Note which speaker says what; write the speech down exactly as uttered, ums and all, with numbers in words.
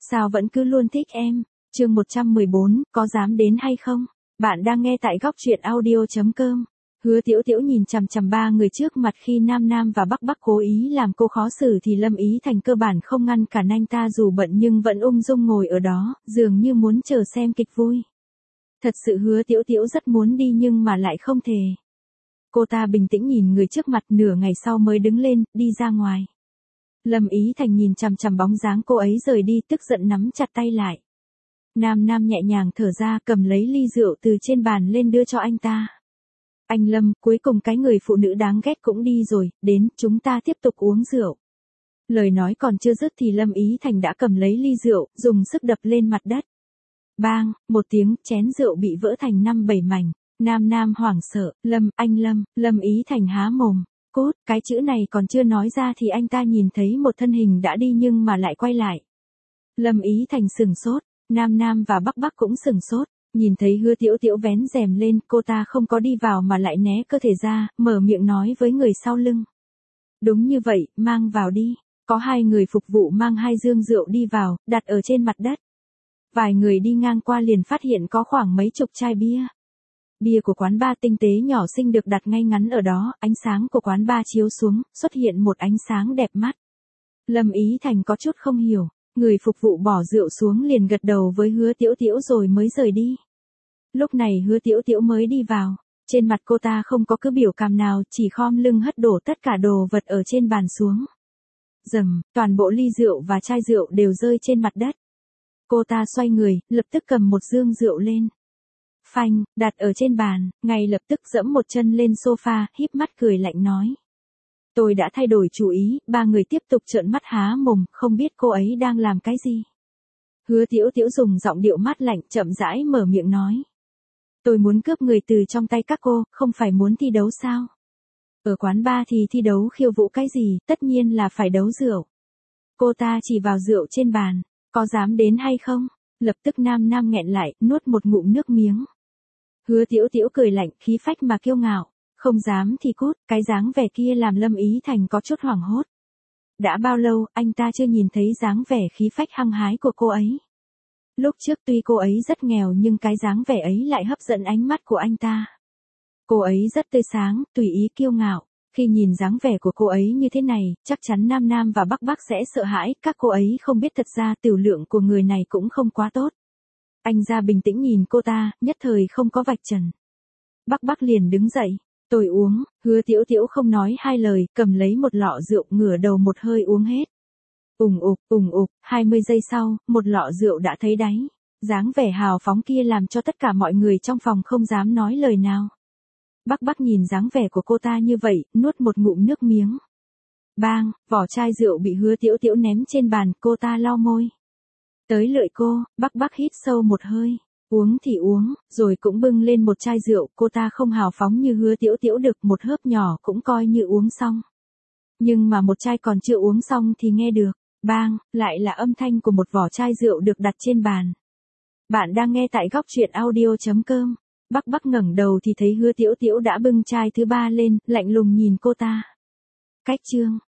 Speaker 1: Sao vẫn cứ luôn thích em? Chương một trăm mười bốn, có dám đến hay không? Bạn đang nghe tại góc truyện audio.com. Hứa Tiểu Tiểu nhìn chằm chằm ba người trước mặt khi Nam Nam và Bắc Bắc cố ý làm cô khó xử thì Lâm Ý Thành cơ bản không ngăn cản anh ta dù bận nhưng vẫn ung dung ngồi ở đó, dường như muốn chờ xem kịch vui. Thật sự Hứa Tiểu Tiểu rất muốn đi nhưng mà lại không thể. Cô ta bình tĩnh nhìn người trước mặt nửa ngày sau mới đứng lên, đi ra ngoài. Lâm Ý Thành nhìn chằm chằm bóng dáng cô ấy rời đi tức giận nắm chặt tay lại. Nam Nam nhẹ nhàng thở ra cầm lấy ly rượu từ trên bàn lên đưa cho anh ta. Anh Lâm, cuối cùng cái người phụ nữ đáng ghét cũng đi rồi, đến, chúng ta tiếp tục uống rượu. Lời nói còn chưa dứt thì Lâm Ý Thành đã cầm lấy ly rượu, dùng sức đập lên mặt đất. Bang, một tiếng, chén rượu bị vỡ thành năm bảy mảnh. Nam Nam hoảng sợ, Lâm, anh Lâm, Lâm Ý Thành há mồm. Cốt, cái chữ này còn chưa nói ra thì anh ta nhìn thấy một thân hình đã đi nhưng mà lại quay lại. Lâm Ý Thành sừng sốt, Nam Nam và Bắc Bắc cũng sừng sốt, nhìn thấy Hứa Tiểu Tiểu vén rèm lên, cô ta không có đi vào mà lại né cơ thể ra, mở miệng nói với người sau lưng. Đúng như vậy, mang vào đi. Có hai người phục vụ mang hai dương rượu đi vào, đặt ở trên mặt đất. Vài người đi ngang qua liền phát hiện có khoảng mấy chục chai bia. Bia của quán bar tinh tế nhỏ xinh được đặt ngay ngắn ở đó, ánh sáng của quán bar chiếu xuống, xuất hiện một ánh sáng đẹp mắt. Lâm Ý Thành có chút không hiểu, người phục vụ bỏ rượu xuống liền gật đầu với Hứa Tiểu Tiểu rồi mới rời đi. Lúc này Hứa Tiểu Tiểu mới đi vào, trên mặt cô ta không có cứ biểu cảm nào, chỉ khom lưng hất đổ tất cả đồ vật ở trên bàn xuống. Rầm, toàn bộ ly rượu và chai rượu đều rơi trên mặt đất. Cô ta xoay người, lập tức cầm một dương rượu lên. Phanh, đặt ở trên bàn, ngay lập tức giẫm một chân lên sofa, híp mắt cười lạnh nói. Tôi đã thay đổi chủ ý, ba người tiếp tục trợn mắt há mồm, không biết cô ấy đang làm cái gì. Hứa Tiểu Tiểu dùng giọng điệu mát lạnh chậm rãi mở miệng nói. Tôi muốn cướp người từ trong tay các cô, không phải muốn thi đấu sao? Ở quán bar thì thi đấu khiêu vũ cái gì, tất nhiên là phải đấu rượu. Cô ta chỉ vào rượu trên bàn, có dám đến hay không? Lập tức Nam Nam nghẹn lại, nuốt một ngụm nước miếng. Hứa Tiểu Tiểu cười lạnh, khí phách mà kiêu ngạo, không dám thì cút, cái dáng vẻ kia làm Lâm Ý Thành có chút hoảng hốt. Đã bao lâu, anh ta chưa nhìn thấy dáng vẻ khí phách hăng hái của cô ấy. Lúc trước tuy cô ấy rất nghèo nhưng cái dáng vẻ ấy lại hấp dẫn ánh mắt của anh ta. Cô ấy rất tươi sáng, tùy ý kiêu ngạo, khi nhìn dáng vẻ của cô ấy như thế này, chắc chắn Nam Nam và Bắc Bắc sẽ sợ hãi, các cô ấy không biết thật ra tiểu lượng của người này cũng không quá tốt. Anh ra bình tĩnh nhìn cô ta, nhất thời không có vạch trần. Bắc Bắc liền đứng dậy, tôi uống, Hứa Tiểu Tiểu không nói hai lời, cầm lấy một lọ rượu ngửa đầu một hơi uống hết. Ùng ục, ùng ục, hai mươi giây sau, một lọ rượu đã thấy đáy. Dáng vẻ hào phóng kia làm cho tất cả mọi người trong phòng không dám nói lời nào. Bắc Bắc nhìn dáng vẻ của cô ta như vậy, nuốt một ngụm nước miếng. Bang, vỏ chai rượu bị Hứa Tiểu Tiểu ném trên bàn, cô ta lau môi. Tới lượt cô, Bắc Bắc hít sâu một hơi, uống thì uống, rồi cũng bưng lên một chai rượu, cô ta không hào phóng như Hứa Tiểu Tiểu được, một hớp nhỏ cũng coi như uống xong. Nhưng mà một chai còn chưa uống xong thì nghe được, bang, lại là âm thanh của một vỏ chai rượu được đặt trên bàn. Bạn đang nghe tại góc truyện audio.com. Bắc Bắc ngẩng đầu thì thấy Hứa Tiểu Tiểu đã bưng chai thứ ba lên, lạnh lùng nhìn cô ta. Cách chương